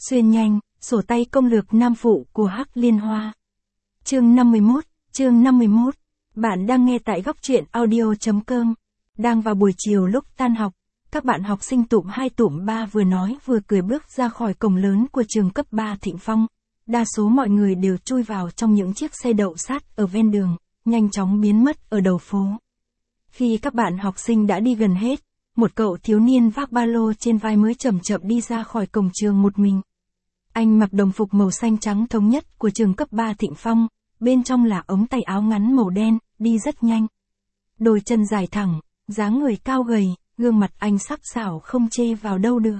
Xuyên nhanh, sổ tay công lược nam phụ của Hắc Liên Hoa. Chương 51. Bạn đang nghe tại góc truyện audio.com. Đang vào buổi chiều lúc tan học, các bạn học sinh tụm 2 tụm 3 vừa nói vừa cười bước ra khỏi cổng lớn của trường cấp 3 Thịnh Phong. Đa số mọi người đều chui vào trong những chiếc xe đậu sát ở ven đường, nhanh chóng biến mất ở đầu phố. Khi các bạn học sinh đã đi gần hết, một cậu thiếu niên vác ba lô trên vai mới chậm chậm đi ra khỏi cổng trường một mình. Anh mặc đồng phục màu xanh trắng thống nhất của trường cấp 3 Thịnh Phong, bên trong là ống tay áo ngắn màu đen, đi rất nhanh. Đôi chân dài thẳng, dáng người cao gầy, gương mặt anh sắc sảo không chê vào đâu được.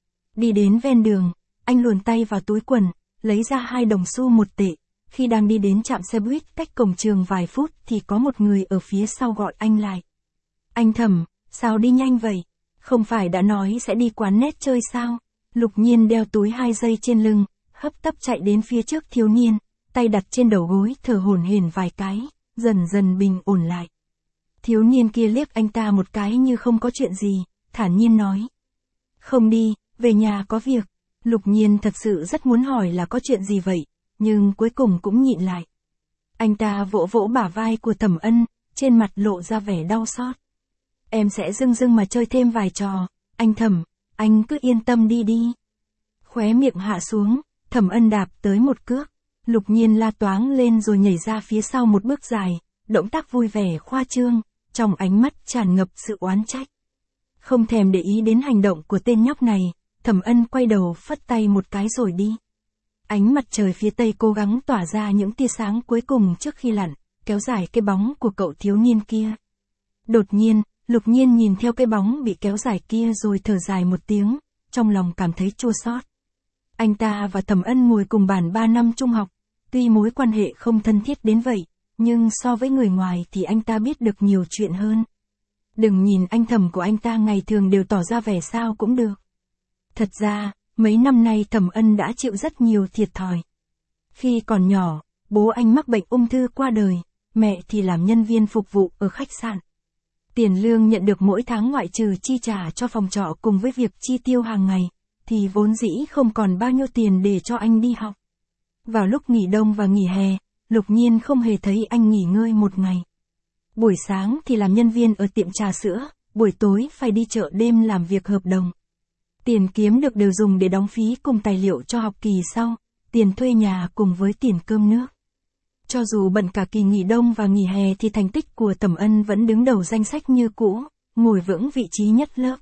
Đi đến ven đường, anh luồn tay vào túi quần, lấy ra 2 đồng xu 1 tệ. Khi đang đi đến trạm xe buýt cách cổng trường vài phút thì có một người ở phía sau gọi anh lại. Anh Thẩm, sao đi nhanh vậy? Không phải đã nói sẽ đi quán net chơi sao? Lục Nhiên đeo túi 2 giây trên lưng, hấp tấp chạy đến phía trước thiếu niên, tay đặt trên đầu gối thở hổn hển vài cái, dần dần bình ổn lại. Thiếu niên kia liếc anh ta một cái như không có chuyện gì, thản nhiên nói. Không đi, về nhà có việc. Lục Nhiên thật sự rất muốn hỏi là có chuyện gì vậy, nhưng cuối cùng cũng nhịn lại. Anh ta vỗ vỗ bả vai của Thẩm Ân, trên mặt lộ ra vẻ đau xót. Em sẽ dưng mà chơi thêm vài trò, anh Thẩm, anh cứ yên tâm đi đi. Khóe miệng hạ xuống, Thẩm Ân đạp tới một cước, Lục Nhiên la toáng lên rồi nhảy ra phía sau một bước dài, động tác vui vẻ khoa trương, trong ánh mắt tràn ngập sự oán trách. Không thèm để ý đến hành động của tên nhóc này, Thẩm Ân quay đầu phất tay một cái rồi đi. Ánh mặt trời phía tây cố gắng tỏa ra những tia sáng cuối cùng trước khi lặn, kéo dài cái bóng của cậu thiếu niên kia. Đột nhiên, Lục Nhiên nhìn theo cái bóng bị kéo dài kia rồi thở dài một tiếng, trong lòng cảm thấy chua xót. Anh ta và Thẩm Ân ngồi cùng bàn 3 năm trung học, tuy mối quan hệ không thân thiết đến vậy, nhưng so với người ngoài thì anh ta biết được nhiều chuyện hơn. Đừng nhìn anh Thẩm của anh ta ngày thường đều tỏ ra vẻ sao cũng được. Thật ra, mấy năm nay Thẩm Ân đã chịu rất nhiều thiệt thòi. Khi còn nhỏ, bố anh mắc bệnh ung thư qua đời, mẹ thì làm nhân viên phục vụ ở khách sạn. Tiền lương nhận được mỗi tháng ngoại trừ chi trả cho phòng trọ cùng với việc chi tiêu hàng ngày, thì vốn dĩ không còn bao nhiêu tiền để cho anh đi học. Vào lúc nghỉ đông và nghỉ hè, Lục Nhiên không hề thấy anh nghỉ ngơi một ngày. Buổi sáng thì làm nhân viên ở tiệm trà sữa, buổi tối phải đi chợ đêm làm việc hợp đồng. Tiền kiếm được đều dùng để đóng phí cùng tài liệu cho học kỳ sau, tiền thuê nhà cùng với tiền cơm nước. Cho dù bận cả kỳ nghỉ đông và nghỉ hè thì thành tích của Thẩm Ân vẫn đứng đầu danh sách như cũ, ngồi vững vị trí nhất lớp.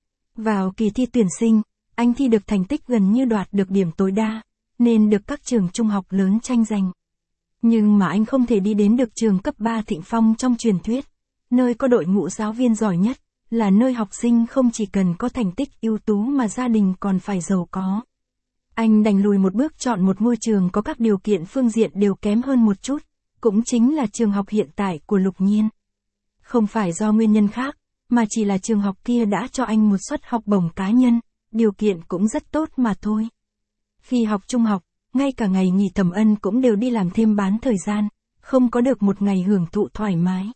Vào kỳ thi tuyển sinh, anh thi được thành tích gần như đoạt được điểm tối đa, nên được các trường trung học lớn tranh giành. Nhưng mà anh không thể đi đến được trường cấp 3 Thịnh Phong trong truyền thuyết, nơi có đội ngũ giáo viên giỏi nhất, là nơi học sinh không chỉ cần có thành tích ưu tú mà gia đình còn phải giàu có. Anh đành lùi một bước chọn một ngôi trường có các điều kiện phương diện đều kém hơn một chút, cũng chính là trường học hiện tại của Lục Nhiên. Không phải do nguyên nhân khác, mà chỉ là trường học kia đã cho anh một suất học bổng cá nhân, điều kiện cũng rất tốt mà thôi. Khi học trung học, ngay cả ngày nghỉ Thẩm Ân cũng đều đi làm thêm bán thời gian, không có được một ngày hưởng thụ thoải mái.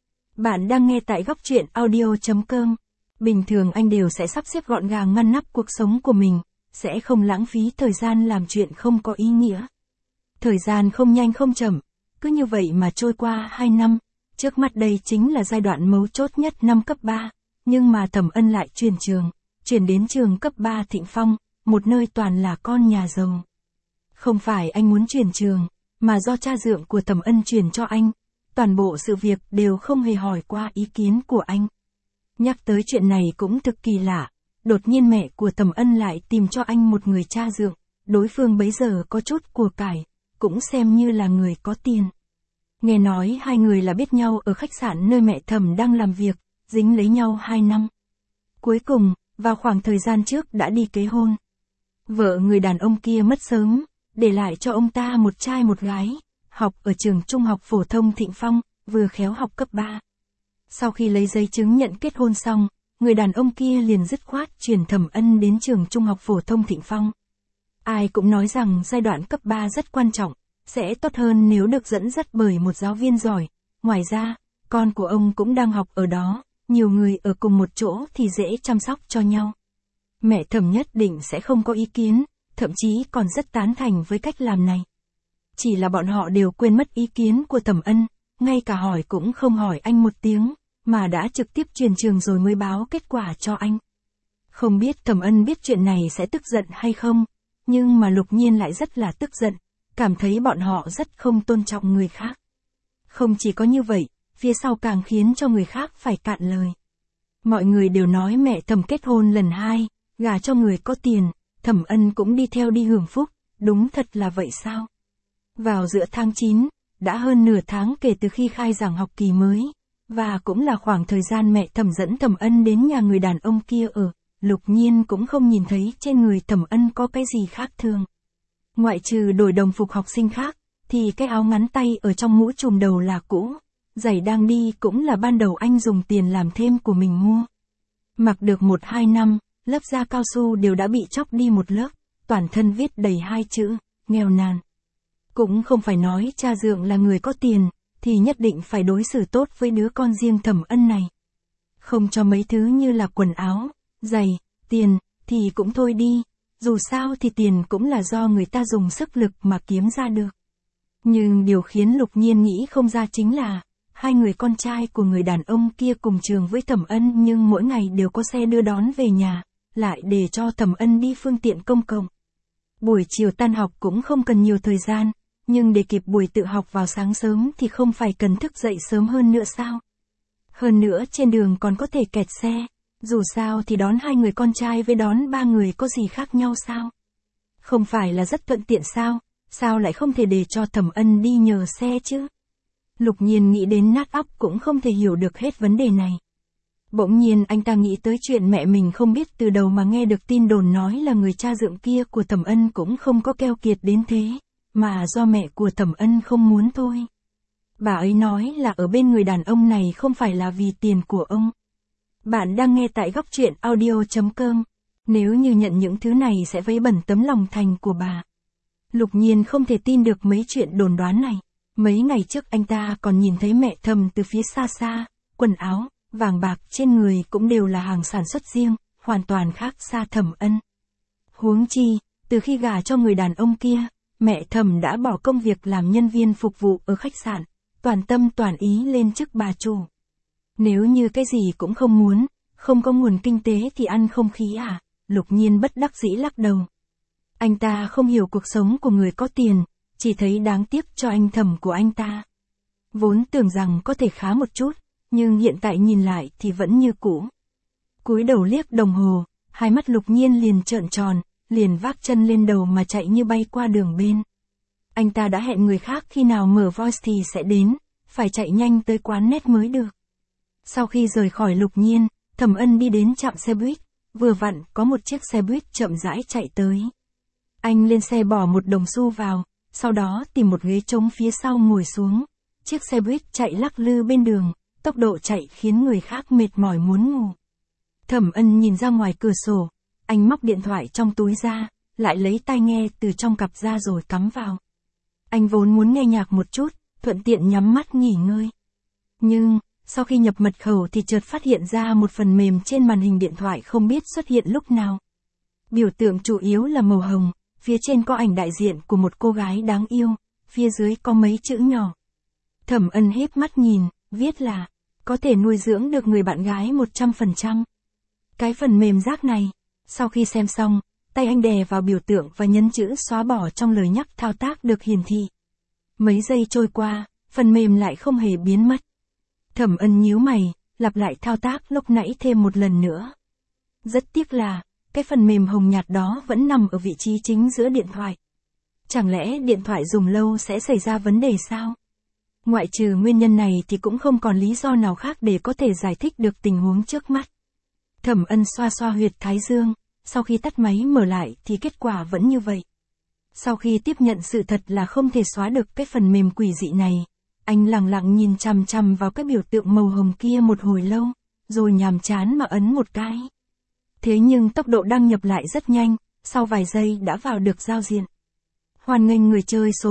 Bạn đang nghe tại góc truyện audio.com. Bình thường anh đều sẽ sắp xếp gọn gàng ngăn nắp cuộc sống của mình, sẽ không lãng phí thời gian làm chuyện không có ý nghĩa. Thời gian không nhanh không chậm, cứ như vậy mà trôi qua 2 năm, trước mắt đây chính là giai đoạn mấu chốt nhất năm cấp 3, nhưng mà Thẩm Ân lại chuyển đến trường cấp 3 Thịnh Phong, một nơi toàn là con nhà giàu. Không phải anh muốn chuyển trường, mà do cha dượng của Thẩm Ân chuyển cho anh, toàn bộ sự việc đều không hề hỏi qua ý kiến của anh. Nhắc tới chuyện này cũng thực kỳ lạ, đột nhiên mẹ của Thẩm Ân lại tìm cho anh một người cha dượng, đối phương bấy giờ có chút của cải, cũng xem như là người có tiền. Nghe nói 2 người là biết nhau ở khách sạn nơi mẹ Thẩm đang làm việc, dính lấy nhau 2 năm. Cuối cùng, vào khoảng thời gian trước đã đi kế hôn. Vợ người đàn ông kia mất sớm, để lại cho ông ta một trai một gái, học ở trường trung học phổ thông Thịnh Phong, vừa khéo học cấp 3. Sau khi lấy giấy chứng nhận kết hôn xong, người đàn ông kia liền dứt khoát chuyển Thẩm Ân đến trường trung học phổ thông Thịnh Phong. Ai cũng nói rằng giai đoạn cấp 3 rất quan trọng, sẽ tốt hơn nếu được dẫn dắt bởi một giáo viên giỏi. Ngoài ra, con của ông cũng đang học ở đó, nhiều người ở cùng một chỗ thì dễ chăm sóc cho nhau. Mẹ Thẩm nhất định sẽ không có ý kiến, thậm chí còn rất tán thành với cách làm này. Chỉ là bọn họ đều quên mất ý kiến của Thẩm Ân, ngay cả hỏi cũng không hỏi anh một tiếng, mà đã trực tiếp truyền trường rồi mới báo kết quả cho anh. Không biết Thẩm Ân biết chuyện này sẽ tức giận hay không, nhưng mà Lục Nhiên lại rất là tức giận, cảm thấy bọn họ rất không tôn trọng người khác. Không chỉ có như vậy, phía sau càng khiến cho người khác phải cạn lời. Mọi người đều nói mẹ Thẩm kết hôn lần 2, gả cho người có tiền, Thẩm Ân cũng đi theo đi hưởng phúc, đúng thật là vậy sao? Vào giữa tháng 9, đã hơn nửa tháng kể từ khi khai giảng học kỳ mới, và cũng là khoảng thời gian mẹ Thẩm dẫn Thẩm Ân đến nhà người đàn ông kia ở, Lục Nhiên cũng không nhìn thấy trên người Thẩm Ân có cái gì khác thường. Ngoại trừ đổi đồng phục học sinh khác, thì cái áo ngắn tay ở trong mũ trùm đầu là cũ, giày đang đi cũng là ban đầu anh dùng tiền làm thêm của mình mua. Mặc được 1-2 năm, lớp da cao su đều đã bị chóc đi một lớp, toàn thân viết đầy 2 chữ, nghèo nàn. Cũng không phải nói cha dượng là người có tiền, thì nhất định phải đối xử tốt với đứa con riêng Thẩm Ân này. Không cho mấy thứ như là quần áo, giày, tiền, thì cũng thôi đi, dù sao thì tiền cũng là do người ta dùng sức lực mà kiếm ra được. Nhưng điều khiến Lục Nhiên nghĩ không ra chính là, hai người con trai của người đàn ông kia cùng trường với Thẩm Ân nhưng mỗi ngày đều có xe đưa đón về nhà, lại để cho Thẩm Ân đi phương tiện công cộng. Buổi chiều tan học cũng không cần nhiều thời gian, nhưng để kịp buổi tự học vào sáng sớm thì không phải cần thức dậy sớm hơn nữa sao? Hơn nữa trên đường còn có thể kẹt xe, dù sao thì đón hai người con trai với đón 3 người có gì khác nhau sao? Không phải là rất thuận tiện sao? Sao lại không thể để cho Thẩm Ân đi nhờ xe chứ? Lục Nhiên nghĩ đến nát óc cũng không thể hiểu được hết vấn đề này. Bỗng nhiên anh ta nghĩ tới chuyện mẹ mình không biết từ đầu mà nghe được tin đồn nói là người cha dượng kia của Thẩm Ân cũng không có keo kiệt đến thế, mà do mẹ của Thẩm Ân không muốn thôi. Bà ấy nói là ở bên người đàn ông này không phải là vì tiền của ông. Bạn đang nghe tại góc truyện audio.com. Nếu như nhận những thứ này sẽ vấy bẩn tấm lòng thành của bà. Lục Nhiên không thể tin được mấy chuyện đồn đoán này. Mấy ngày trước anh ta còn nhìn thấy mẹ Thẩm từ phía xa xa, quần áo, vàng bạc trên người cũng đều là hàng sản xuất riêng, hoàn toàn khác xa Thẩm Ân. Huống chi, từ khi gả cho người đàn ông kia, mẹ Thẩm đã bỏ công việc làm nhân viên phục vụ ở khách sạn, toàn tâm toàn ý lên chức bà chủ. Nếu như cái gì cũng không muốn, không có nguồn kinh tế thì ăn không khí à? Lục Nhiên bất đắc dĩ lắc đầu. Anh ta không hiểu cuộc sống của người có tiền, chỉ thấy đáng tiếc cho anh Thẩm của anh ta. Vốn tưởng rằng có thể khá một chút, nhưng hiện tại nhìn lại thì vẫn như cũ. Cúi đầu liếc đồng hồ, hai mắt Lục Nhiên liền trợn tròn, liền vác chân lên đầu mà chạy như bay qua đường bên. Anh ta đã hẹn người khác khi nào mở Voice thì sẽ đến, phải chạy nhanh tới quán net mới được. Sau khi rời khỏi Lục Nhiên, Thẩm Ân đi đến trạm xe buýt, vừa vặn có một chiếc xe buýt chậm rãi chạy tới. Anh lên xe bỏ 1 đồng xu vào, sau đó tìm một ghế trống phía sau ngồi xuống. Chiếc xe buýt chạy lắc lư bên đường, tốc độ chạy khiến người khác mệt mỏi muốn ngủ. Thẩm Ân nhìn ra ngoài cửa sổ, anh móc điện thoại trong túi ra, lại lấy tai nghe từ trong cặp ra rồi cắm vào. Anh vốn muốn nghe nhạc một chút, thuận tiện nhắm mắt nghỉ ngơi. Nhưng, sau khi nhập mật khẩu thì chợt phát hiện ra một phần mềm trên màn hình điện thoại không biết xuất hiện lúc nào. Biểu tượng chủ yếu là màu hồng, phía trên có ảnh đại diện của một cô gái đáng yêu, phía dưới có mấy chữ nhỏ. Thẩm Ân híp mắt nhìn, viết là, có thể nuôi dưỡng được người bạn gái 100%. Cái phần mềm rác này, sau khi xem xong, tay anh đè vào biểu tượng và nhấn chữ xóa bỏ trong lời nhắc thao tác được hiển thị. Mấy giây trôi qua, phần mềm lại không hề biến mất. Thẩm Ân nhíu mày, lặp lại thao tác lúc nãy thêm một lần nữa. Rất tiếc là, cái phần mềm hồng nhạt đó vẫn nằm ở vị trí chính giữa điện thoại. Chẳng lẽ điện thoại dùng lâu sẽ xảy ra vấn đề sao? Ngoại trừ nguyên nhân này thì cũng không còn lý do nào khác để có thể giải thích được tình huống trước mắt. Thẩm Ân xoa xoa huyệt thái dương, sau khi tắt máy mở lại thì kết quả vẫn như vậy. Sau khi tiếp nhận sự thật là không thể xóa được cái phần mềm quỷ dị này, anh lặng lặng nhìn chằm chằm vào cái biểu tượng màu hồng kia một hồi lâu, rồi nhàm chán mà ấn một cái. Thế nhưng tốc độ đăng nhập lại rất nhanh, sau vài giây đã vào được giao diện. Hoan nghênh người chơi số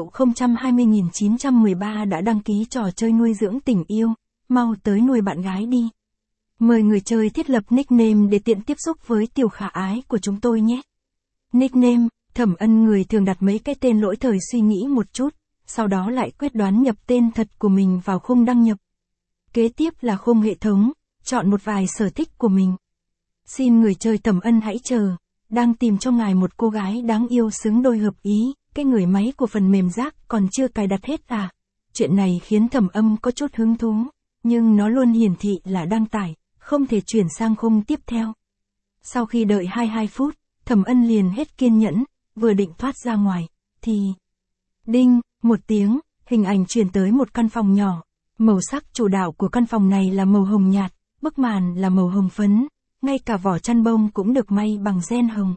2.020.913 đã đăng ký trò chơi nuôi dưỡng tình yêu, mau tới nuôi bạn gái đi. Mời người chơi thiết lập nickname để tiện tiếp xúc với tiểu khả ái của chúng tôi nhé. Nickname, Thẩm Ân người thường đặt mấy cái tên lỗi thời suy nghĩ một chút, sau đó lại quyết đoán nhập tên thật của mình vào khung đăng nhập. Kế tiếp là khung hệ thống, chọn một vài sở thích của mình. Xin người chơi Thẩm Ân hãy chờ, đang tìm cho ngài một cô gái đáng yêu xứng đôi hợp ý, cái người máy của phần mềm rác còn chưa cài đặt hết à? Chuyện này khiến Thẩm Âm có chút hứng thú, nhưng nó luôn hiển thị là đăng tải, không thể chuyển sang khung tiếp theo. Sau khi đợi 22 phút, Thẩm Ân liền hết kiên nhẫn, vừa định thoát ra ngoài, thì... Đinh, một tiếng, hình ảnh truyền tới một căn phòng nhỏ. Màu sắc chủ đạo của căn phòng này là màu hồng nhạt, bức màn là màu hồng phấn, ngay cả vỏ chăn bông cũng được may bằng ren hồng.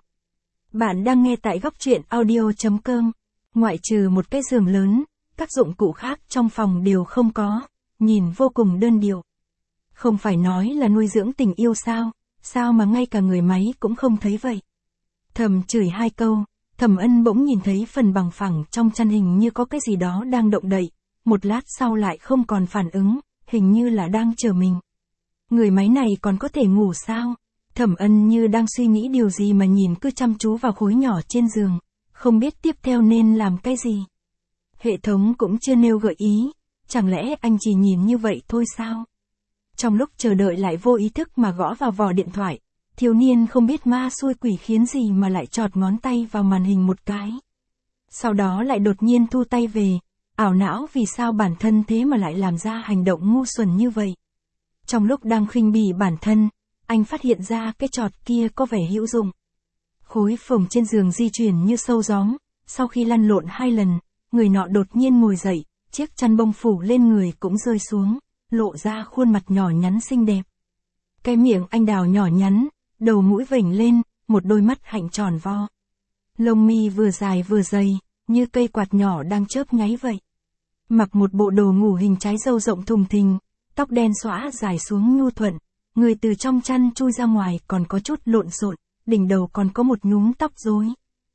Bạn đang nghe tại góc truyện audio.com. Ngoại trừ một cái giường lớn, các dụng cụ khác trong phòng đều không có, nhìn vô cùng đơn điệu. Không phải nói là nuôi dưỡng tình yêu sao, sao mà ngay cả người máy cũng không thấy vậy. Thầm chửi hai câu, Thẩm Ân bỗng nhìn thấy phần bằng phẳng trong chăn hình như có cái gì đó đang động đậy, một lát sau lại không còn phản ứng, hình như là đang chờ mình. Người máy này còn có thể ngủ sao? Thẩm Ân như đang suy nghĩ điều gì mà nhìn cứ chăm chú vào khối nhỏ trên giường, không biết tiếp theo nên làm cái gì. Hệ thống cũng chưa nêu gợi ý, chẳng lẽ anh chỉ nhìn như vậy thôi sao? Trong lúc chờ đợi lại vô ý thức mà gõ vào vỏ điện thoại, thiếu niên không biết ma xui quỷ khiến gì mà lại chọt ngón tay vào màn hình một cái. Sau đó lại đột nhiên thu tay về, ảo não vì sao bản thân thế mà lại làm ra hành động ngu xuẩn như vậy. Trong lúc đang khinh bỉ bản thân, anh phát hiện ra cái chọt kia có vẻ hữu dụng. Khối phồng trên giường di chuyển như sâu gióm, sau khi lăn lộn 2 lần, người nọ đột nhiên ngồi dậy, chiếc chăn bông phủ lên người cũng rơi xuống, lộ ra khuôn mặt nhỏ nhắn xinh đẹp. Cái miệng anh đào nhỏ nhắn, đầu mũi vểnh lên, một đôi mắt hạnh tròn vo. Lông mi vừa dài vừa dày, như cây quạt nhỏ đang chớp nháy vậy. Mặc một bộ đồ ngủ hình trái dâu rộng thùng thình, tóc đen xõa dài xuống nhu thuận, người từ trong chăn chui ra ngoài còn có chút lộn xộn, đỉnh đầu còn có một nhúm tóc rối.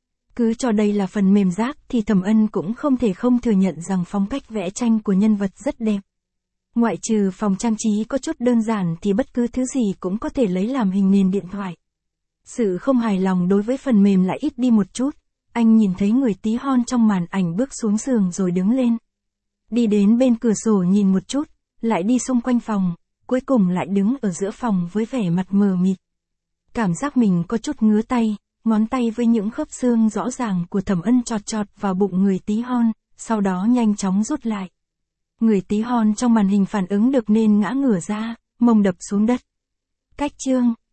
Cứ cho đây là phần mềm rác thì Thẩm Ân cũng không thể không thừa nhận rằng phong cách vẽ tranh của nhân vật rất đẹp. Ngoại trừ phòng trang trí có chút đơn giản thì bất cứ thứ gì cũng có thể lấy làm hình nền điện thoại. Sự không hài lòng đối với phần mềm lại ít đi một chút, anh nhìn thấy người tí hon trong màn ảnh bước xuống giường rồi đứng lên. Đi đến bên cửa sổ nhìn một chút, lại đi xung quanh phòng, cuối cùng lại đứng ở giữa phòng với vẻ mặt mờ mịt. Cảm giác mình có chút ngứa tay, ngón tay với những khớp xương rõ ràng của Thẩm Ân chọt chọt vào bụng người tí hon, sau đó nhanh chóng rút lại. Người tí hon trong màn hình phản ứng được nên ngã ngửa ra, mông đập xuống đất. Cách chương